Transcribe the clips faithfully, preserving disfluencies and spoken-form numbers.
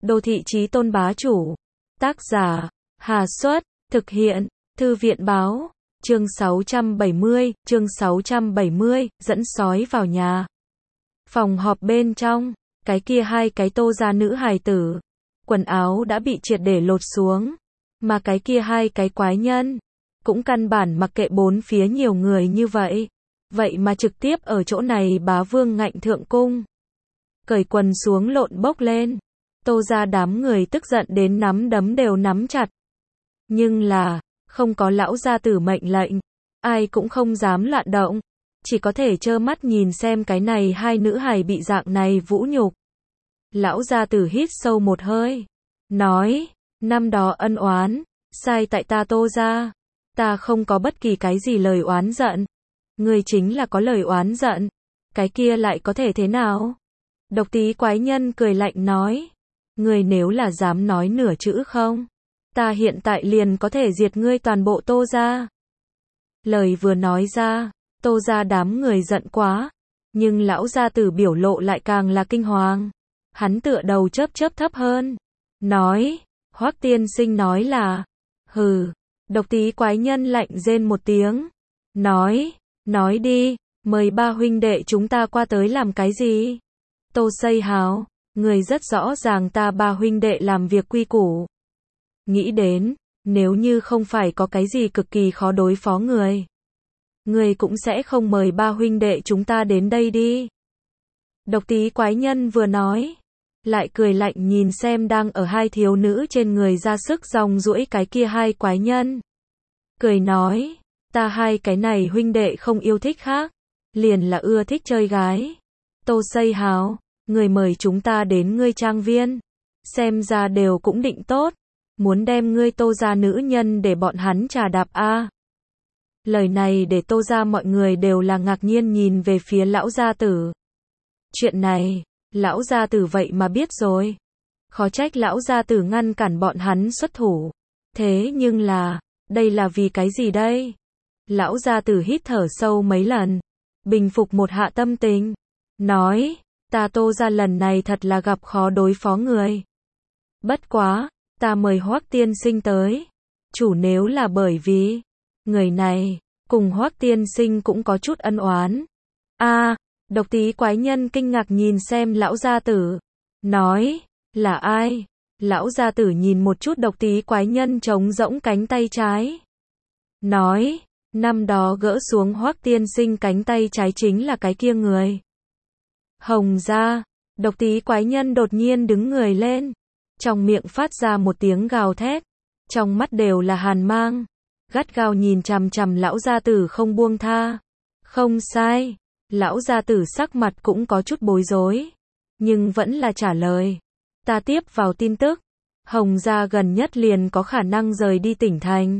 Đô thị chí tôn bá chủ. Tác giả, Hà Xuất, thực hiện, Thư viện báo, chương sáu trăm bảy mươi, chương sáu trăm bảy mươi, dẫn sói vào nhà. Phòng họp bên trong, cái kia hai cái Tô gia nữ hài tử, quần áo đã bị triệt để lột xuống, mà cái kia hai cái quái nhân, cũng căn bản mặc kệ bốn phía nhiều người như vậy, vậy mà trực tiếp ở chỗ này bá vương ngạnh thượng cung. Cởi quần xuống lộn bốc lên, Tô gia đám người tức giận đến nắm đấm đều nắm chặt. Nhưng là, không có lão gia tử mệnh lệnh, ai cũng không dám loạn động, chỉ có thể trơ mắt nhìn xem cái này hai nữ hài bị dạng này vũ nhục. Lão gia tử hít sâu một hơi, nói, năm đó ân oán, sai tại ta Tô gia, ta không có bất kỳ cái gì lời oán giận, ngươi chính là có lời oán giận, cái kia lại có thể thế nào? Độc Tí quái nhân cười lạnh nói, ngươi nếu là dám nói nửa chữ không, ta hiện tại liền có thể diệt ngươi toàn bộ Tô gia. Lời vừa nói ra, Tô gia đám người giận quá, nhưng lão gia tử biểu lộ lại càng là kinh hoàng. Hắn tựa đầu chớp chớp thấp hơn, nói, Hoắc tiên sinh nói là, hừ. Độc Tí quái nhân lạnh rên một tiếng, nói, nói đi, mời ba huynh đệ chúng ta qua tới làm cái gì? Tô Xây Hào, người rất rõ ràng ta ba huynh đệ làm việc quy củ. Nghĩ đến, nếu như không phải có cái gì cực kỳ khó đối phó người, người cũng sẽ không mời ba huynh đệ chúng ta đến đây đi. Độc Tí quái nhân vừa nói, lại cười lạnh nhìn xem đang ở hai thiếu nữ trên người ra sức dòng duỗi cái kia hai quái nhân. Cười nói, ta hai cái này huynh đệ không yêu thích khác, liền là ưa thích chơi gái. Tô Xây Hào, người mời chúng ta đến ngươi trang viên, xem ra đều cũng định tốt, muốn đem ngươi Tô gia nữ nhân để bọn hắn trà đạp a. Lời này để Tô gia mọi người đều là ngạc nhiên nhìn về phía lão gia tử. Chuyện này, lão gia tử vậy mà biết rồi. Khó trách lão gia tử ngăn cản bọn hắn xuất thủ. Thế nhưng là, đây là vì cái gì đây? Lão gia tử hít thở sâu mấy lần, bình phục một hạ tâm tình, nói, ta Tô gia lần này thật là gặp khó đối phó người. Bất quá, ta mời Hoắc tiên sinh tới, chủ nếu là bởi vì, người này, cùng Hoắc tiên sinh cũng có chút ân oán. A, Độc Tí quái nhân kinh ngạc nhìn xem lão gia tử, nói, là ai? Lão gia tử nhìn một chút Độc Tí quái nhân trống rỗng cánh tay trái, nói, năm đó gỡ xuống Hoắc tiên sinh cánh tay trái chính là cái kia người. Hồng gia. Độc Tí quái nhân đột nhiên đứng người lên, trong miệng phát ra một tiếng gào thét, trong mắt đều là hàn mang, gắt gao nhìn chằm chằm lão gia tử không buông tha. Không sai, lão gia tử sắc mặt cũng có chút bối rối, nhưng vẫn là trả lời, ta tiếp vào tin tức, Hồng gia gần nhất liền có khả năng rời đi tỉnh thành,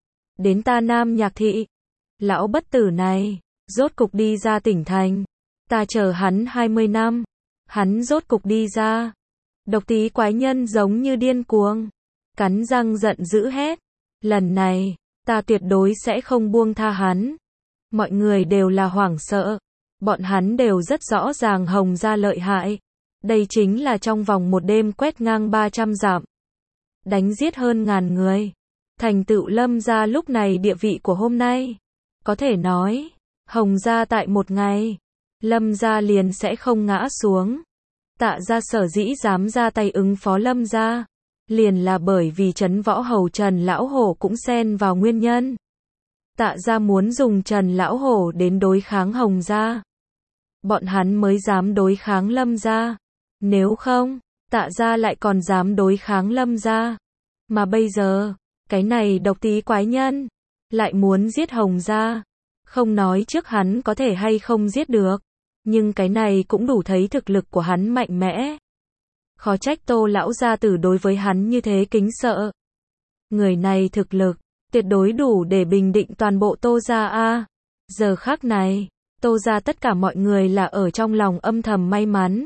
đến ta Nam Nhạc thị. Lão bất tử này, rốt cục đi ra tỉnh thành, ta chờ hắn hai mươi năm, hắn rốt cục đi ra. Độc Tí quái nhân giống như điên cuồng, cắn răng giận dữ hét, lần này, ta tuyệt đối sẽ không buông tha hắn. Mọi người đều là hoảng sợ, bọn hắn đều rất rõ ràng Hồng gia lợi hại, đây chính là trong vòng một đêm quét ngang ba trăm dặm, đánh giết hơn ngàn người, thành tựu Lâm gia lúc này địa vị của hôm nay. Có thể nói, Hồng gia tại một ngày, Lâm gia liền sẽ không ngã xuống. Tạ gia sở dĩ dám ra tay ứng phó Lâm gia, liền là bởi vì Trấn Võ Hầu Trần Lão Hổ cũng xen vào nguyên nhân. Tạ gia muốn dùng Trần Lão Hổ đến đối kháng Hồng gia, bọn hắn mới dám đối kháng Lâm gia. Nếu không, Tạ gia lại còn dám đối kháng Lâm gia. Mà bây giờ, cái này Độc Tí quái nhân lại muốn giết Hồng gia. Không nói trước hắn có thể hay không giết được, nhưng cái này cũng đủ thấy thực lực của hắn mạnh mẽ. Khó trách Tô lão gia tử đối với hắn như thế kính sợ. Người này thực lực tuyệt đối đủ để bình định toàn bộ Tô gia a. Giờ khắc này, Tô gia tất cả mọi người là ở trong lòng âm thầm may mắn.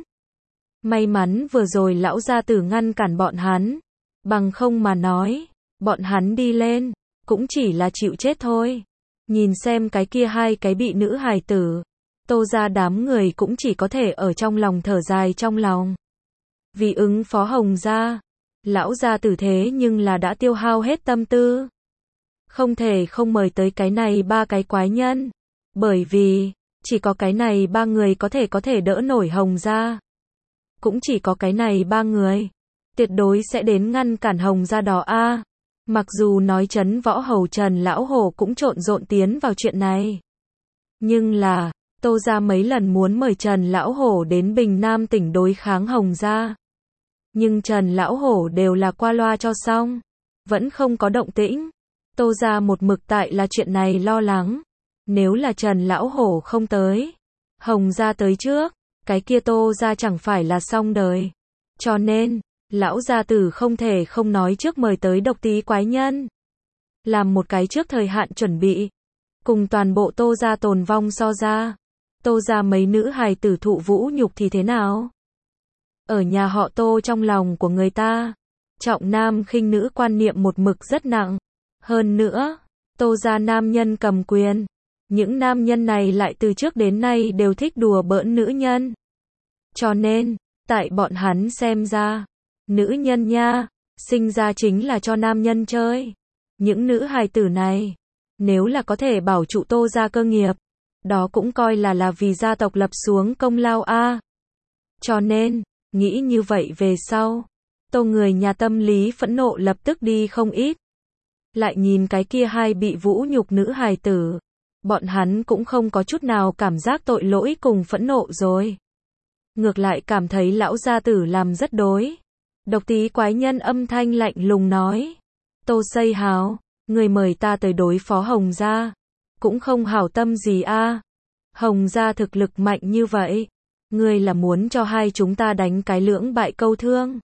May mắn vừa rồi lão gia tử ngăn cản bọn hắn, bằng không mà nói, bọn hắn đi lên cũng chỉ là chịu chết thôi. Nhìn xem cái kia hai cái bị nữ hài tử, Tô gia đám người cũng chỉ có thể ở trong lòng thở dài trong lòng. Vì ứng phó Hồng gia, lão gia tử thế nhưng là đã tiêu hao hết tâm tư. Không thể không mời tới cái này ba cái quái nhân. Bởi vì, chỉ có cái này ba người có thể có thể đỡ nổi Hồng gia. Cũng chỉ có cái này ba người. Tuyệt đối sẽ đến ngăn cản Hồng gia đó a. Mặc dù nói Trấn Võ Hầu Trần Lão Hổ cũng trộn rộn tiến vào chuyện này. Nhưng là, Tô gia mấy lần muốn mời Trần Lão Hổ đến Bình Nam tỉnh đối kháng Hồng gia. Nhưng Trần Lão Hổ đều là qua loa cho xong. Vẫn không có động tĩnh. Tô gia một mực tại là chuyện này lo lắng. Nếu là Trần Lão Hổ không tới, Hồng gia tới trước, cái kia Tô gia chẳng phải là xong đời. Cho nên, lão gia tử không thể không nói trước mời tới độc tí quái nhân. Làm một cái trước thời hạn chuẩn bị. Cùng toàn bộ Tô gia tồn vong so ra. Tô gia mấy nữ hài tử thụ vũ nhục thì thế nào? Ở nhà họ Tô trong lòng của người ta, trọng nam khinh nữ quan niệm một mực rất nặng. Hơn nữa, Tô gia nam nhân cầm quyền. Những nam nhân này lại từ trước đến nay đều thích đùa bỡn nữ nhân. Cho nên, tại bọn hắn xem ra, nữ nhân nha, sinh ra chính là cho nam nhân chơi. Những nữ hài tử này, nếu là có thể bảo trụ Tô gia cơ nghiệp, đó cũng coi là là vì gia tộc lập xuống công lao a. Cho nên, nghĩ như vậy về sau, Tô người nhà tâm lý phẫn nộ lập tức đi không ít. Lại nhìn cái kia hai bị vũ nhục nữ hài tử, bọn hắn cũng không có chút nào cảm giác tội lỗi cùng phẫn nộ rồi. Ngược lại cảm thấy lão gia tử làm rất đối. Độc tí quái nhân âm thanh lạnh lùng nói. Tô Xây Hào, người mời ta tới đối phó Hồng gia, cũng không hảo tâm gì a. Hồng gia thực lực mạnh như vậy, ngươi là muốn cho hai chúng ta đánh cái lưỡng bại câu thương.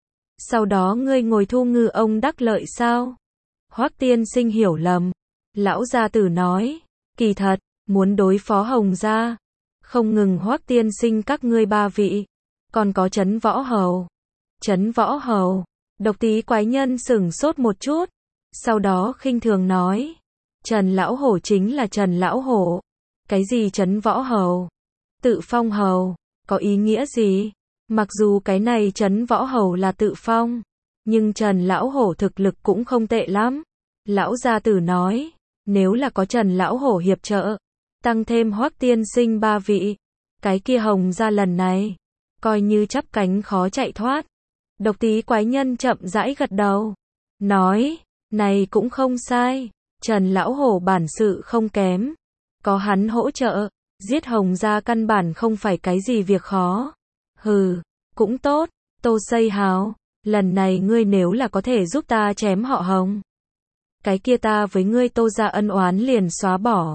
Sau đó ngươi ngồi thu ngư ông đắc lợi sao? Hoắc tiên sinh hiểu lầm. Lão gia tử nói, kỳ thật, muốn đối phó Hồng gia, không ngừng Hoắc tiên sinh các ngươi ba vị, còn có Trấn Võ Hầu. Trấn Võ Hầu, độc tí quái nhân sửng sốt một chút, sau đó khinh thường nói, Trần Lão Hổ chính là Trần Lão Hổ. Cái gì Trấn Võ Hầu? Tự phong hầu, có ý nghĩa gì? Mặc dù cái này Trấn Võ Hầu là tự phong, nhưng Trần Lão Hổ thực lực cũng không tệ lắm. Lão gia tử nói, nếu là có Trần Lão Hổ hiệp trợ, tăng thêm Hoắc tiên sinh ba vị, cái kia Hồng gia lần này, coi như chắp cánh khó chạy thoát. Độc tí quái nhân chậm rãi gật đầu, nói, này cũng không sai, Trần Lão Hổ bản sự không kém, có hắn hỗ trợ, giết Hồng gia căn bản không phải cái gì việc khó. Hừ, cũng tốt, Tô Xây Hào, lần này ngươi nếu là có thể giúp ta chém họ Hồng, cái kia ta với ngươi Tô gia ân oán liền xóa bỏ.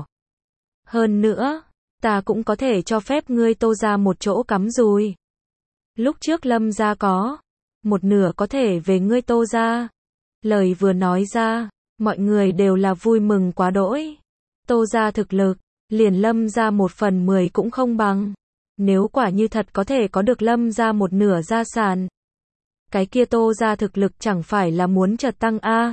Hơn nữa, ta cũng có thể cho phép ngươi Tô gia một chỗ cắm dùi. Lúc trước Lâm gia có, một nửa có thể về ngươi Tô gia. Lời vừa nói ra, mọi người đều là vui mừng quá đỗi. Tô gia thực lực, liền Lâm gia một phần mười cũng không bằng. Nếu quả như thật có thể có được Lâm gia một nửa gia sản, cái kia Tô gia thực lực chẳng phải là muốn chợt tăng a.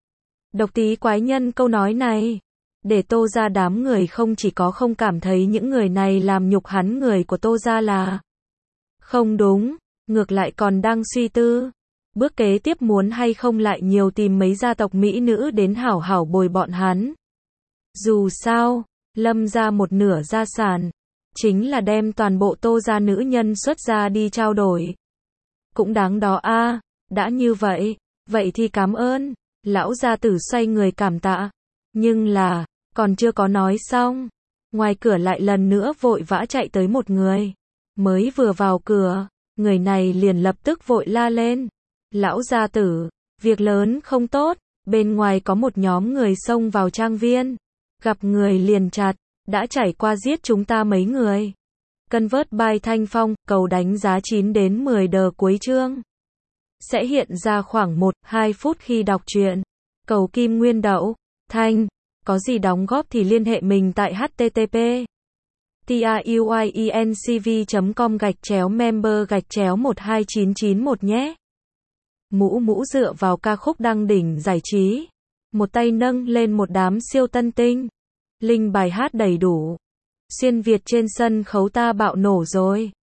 Độc tí quái nhân câu nói này, để Tô gia đám người không chỉ có không cảm thấy những người này làm nhục hắn người của Tô gia là không đúng, ngược lại còn đang suy tư, bước kế tiếp muốn hay không lại nhiều tìm mấy gia tộc mỹ nữ đến hảo hảo bồi bọn hắn. Dù sao, Lâm gia một nửa gia sản, chính là đem toàn bộ Tô gia nữ nhân xuất ra đi trao đổi. Cũng đáng đó a, đã như vậy, vậy thì cảm ơn. Lão gia tử xoay người cảm tạ, nhưng là, còn chưa có nói xong, ngoài cửa lại lần nữa vội vã chạy tới một người. Mới vừa vào cửa, người này liền lập tức vội la lên. Lão gia tử, việc lớn không tốt, bên ngoài có một nhóm người xông vào trang viên. Gặp người liền chặt, đã trải qua giết chúng ta mấy người. Convert by Thanh Phong, cầu đánh giá chín đến mười đờ cuối chương. Sẽ hiện ra khoảng một đến hai phút khi đọc truyện. Cầu kim nguyên đậu, thanh, có gì đóng góp thì liên hệ mình tại http truyencv chấm com gạch chéo member gạch chéo một hai chín chín một nhé. Mũ mũ dựa vào ca khúc đăng đỉnh giải trí. Một tay nâng lên một đám siêu tân tinh. Linh bài hát đầy đủ. Xuyên Việt trên sân khấu ta bạo nổ rồi.